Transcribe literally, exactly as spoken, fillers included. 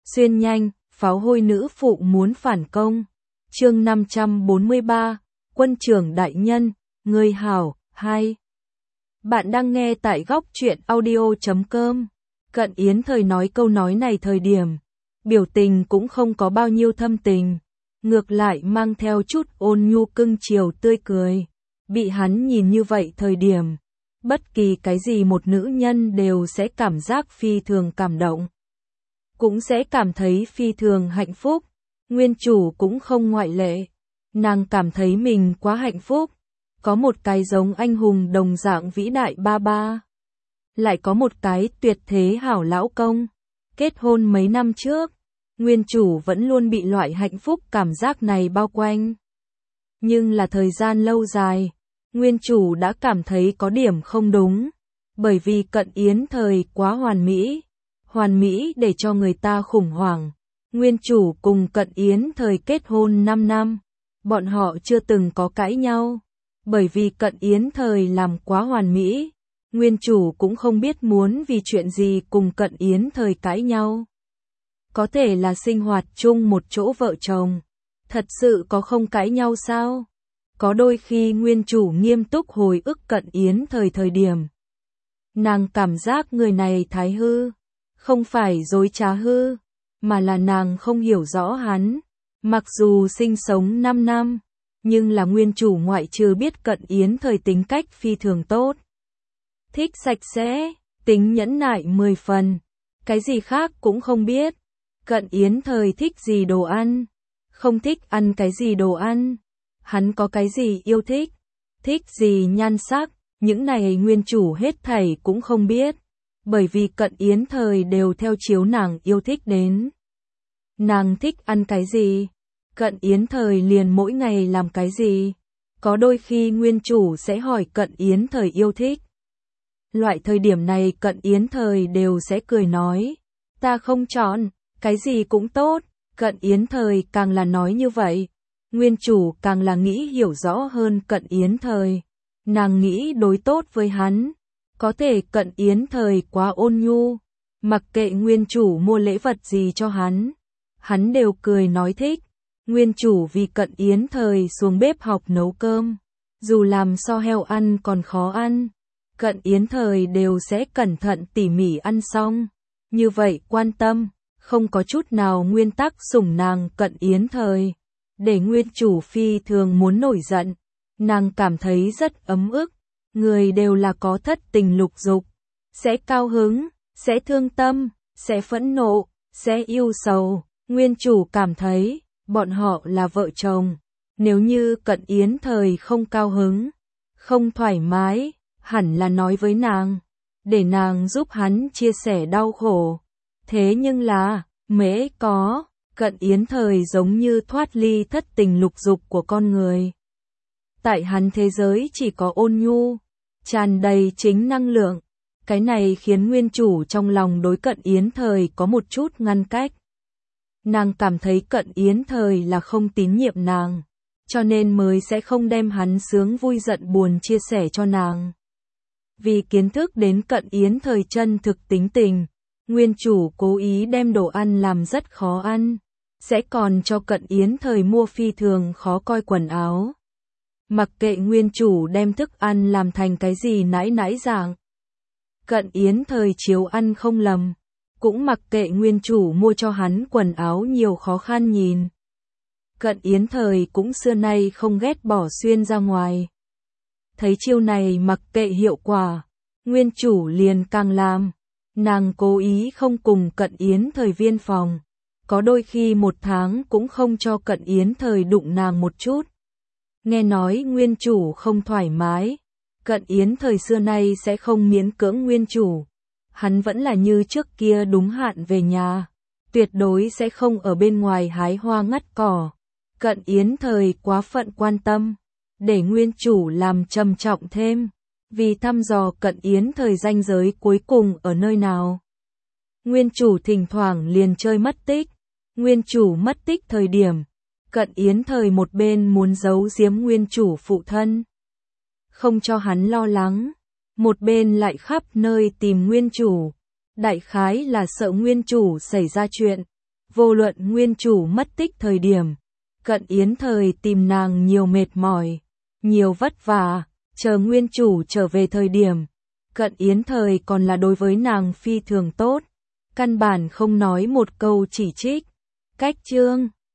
Xuyên nhanh, pháo hôi nữ phụ muốn phản công. Chương năm trăm bốn mươi ba, Quân trưởng đại nhân, người hảo, hai. Bạn đang nghe tại góc truyện audio chấm com. Cận Yến Thời nói câu nói này thời điểm, biểu tình cũng không có bao nhiêu thâm tình, ngược lại mang theo chút ôn nhu cưng chiều tươi cười. Bị hắn nhìn như vậy thời điểm, bất kỳ cái gì một nữ nhân đều sẽ cảm giác phi thường cảm động, cũng sẽ cảm thấy phi thường hạnh phúc. Nguyên chủ cũng không ngoại lệ. Nàng cảm thấy mình quá hạnh phúc, có một cái giống anh hùng đồng dạng vĩ đại ba ba, lại có một cái tuyệt thế hảo lão công. Kết hôn mấy năm trước, nguyên chủ vẫn luôn bị loại hạnh phúc cảm giác này bao quanh. Nhưng là thời gian lâu dài, nguyên chủ đã cảm thấy có điểm không đúng, bởi vì Cận Yến Thời quá hoàn mỹ, hoàn mỹ để cho người ta khủng hoảng. Nguyên chủ cùng Cận Yến Thời kết hôn năm năm, bọn họ chưa từng có cãi nhau, bởi vì Cận Yến Thời làm quá hoàn mỹ, nguyên chủ cũng không biết muốn vì chuyện gì cùng Cận Yến Thời cãi nhau. Có thể là sinh hoạt chung một chỗ vợ chồng, thật sự có không cãi nhau sao? Có đôi khi nguyên chủ nghiêm túc hồi ức Cận Yến Thời thời điểm, nàng cảm giác người này thái hư, không phải dối trá hư, mà là nàng không hiểu rõ hắn. Mặc dù sinh sống năm năm, nhưng là nguyên chủ ngoại trừ biết Cận Yến Thời tính cách phi thường tốt, thích sạch sẽ, tính nhẫn nại mười phần, cái gì khác cũng không biết. Cận Yến Thời thích gì đồ ăn, không thích ăn cái gì đồ ăn, hắn có cái gì yêu thích, thích gì nhan sắc, những này nguyên chủ hết thảy cũng không biết, bởi vì Cận Yến Thời đều theo chiếu nàng yêu thích đến. Nàng thích ăn cái gì, Cận Yến Thời liền mỗi ngày làm cái gì. Có đôi khi nguyên chủ sẽ hỏi Cận Yến Thời yêu thích. Loại thời điểm này Cận Yến Thời đều sẽ cười nói, ta không chọn, cái gì cũng tốt. Cận Yến Thời càng là nói như vậy, nguyên chủ càng là nghĩ hiểu rõ hơn Cận Yến Thời. Nàng nghĩ đối tốt với hắn, có thể Cận Yến Thời quá ôn nhu, mặc kệ nguyên chủ mua lễ vật gì cho hắn, hắn đều cười nói thích. Nguyên chủ vì Cận Yến Thời xuống bếp học nấu cơm, dù làm so heo ăn còn khó ăn, Cận Yến Thời đều sẽ cẩn thận tỉ mỉ ăn xong. Như vậy quan tâm, không có chút nào nguyên tắc sủng nàng Cận Yến Thời, để nguyên chủ phi thường muốn nổi giận. Nàng cảm thấy rất ấm ức, người đều là có thất tình lục dục, sẽ cao hứng, sẽ thương tâm, sẽ phẫn nộ, sẽ yêu sầu. Nguyên chủ cảm thấy, bọn họ là vợ chồng, nếu như Cận Yến Thời không cao hứng, không thoải mái, hẳn là nói với nàng, để nàng giúp hắn chia sẻ đau khổ. Thế nhưng là, mễ có, Cận Yến Thời giống như thoát ly thất tình lục dục của con người. Tại hắn thế giới chỉ có ôn nhu, tràn đầy chính năng lượng, cái này khiến nguyên chủ trong lòng đối Cận Yến Thời có một chút ngăn cách. Nàng cảm thấy Cận Yến Thời là không tín nhiệm nàng, cho nên mới sẽ không đem hắn sướng vui giận buồn chia sẻ cho nàng. Vì kiến thức đến Cận Yến Thời chân thực tính tình, nguyên chủ cố ý đem đồ ăn làm rất khó ăn, sẽ còn cho Cận Yến Thời mua phi thường khó coi quần áo. Mặc kệ nguyên chủ đem thức ăn làm thành cái gì nãi nãi dạng, Cận Yến Thời chiếu ăn không lầm, cũng mặc kệ nguyên chủ mua cho hắn quần áo nhiều khó khăn nhìn. Cận Yến Thời cũng xưa nay không ghét bỏ xuyên ra ngoài. Thấy chiêu này mặc kệ hiệu quả, nguyên chủ liền càng làm. Nàng cố ý không cùng Cận Yến Thời viên phòng, có đôi khi một tháng cũng không cho Cận Yến Thời đụng nàng một chút. Nghe nói nguyên chủ không thoải mái, Cận Yến Thời xưa nay sẽ không miễn cưỡng nguyên chủ. Hắn vẫn là như trước kia đúng hạn về nhà, tuyệt đối sẽ không ở bên ngoài hái hoa ngắt cỏ. Cận Yến Thời quá phận quan tâm, để nguyên chủ làm trầm trọng thêm, vì thăm dò Cận Yến Thời ranh giới cuối cùng ở nơi nào. Nguyên chủ thỉnh thoảng liền chơi mất tích, nguyên chủ mất tích thời điểm, Cận Yến Thời một bên muốn giấu giếm nguyên chủ phụ thân, không cho hắn lo lắng, một bên lại khắp nơi tìm nguyên chủ, đại khái là sợ nguyên chủ xảy ra chuyện, Vô luận nguyên chủ mất tích thời điểm, Cận Yến thời tìm nàng nhiều mệt mỏi, nhiều vất vả, chờ nguyên chủ trở về thời điểm, Cận Yến thời còn là đối với nàng phi thường tốt, căn bản không nói một câu chỉ trích. Cách chương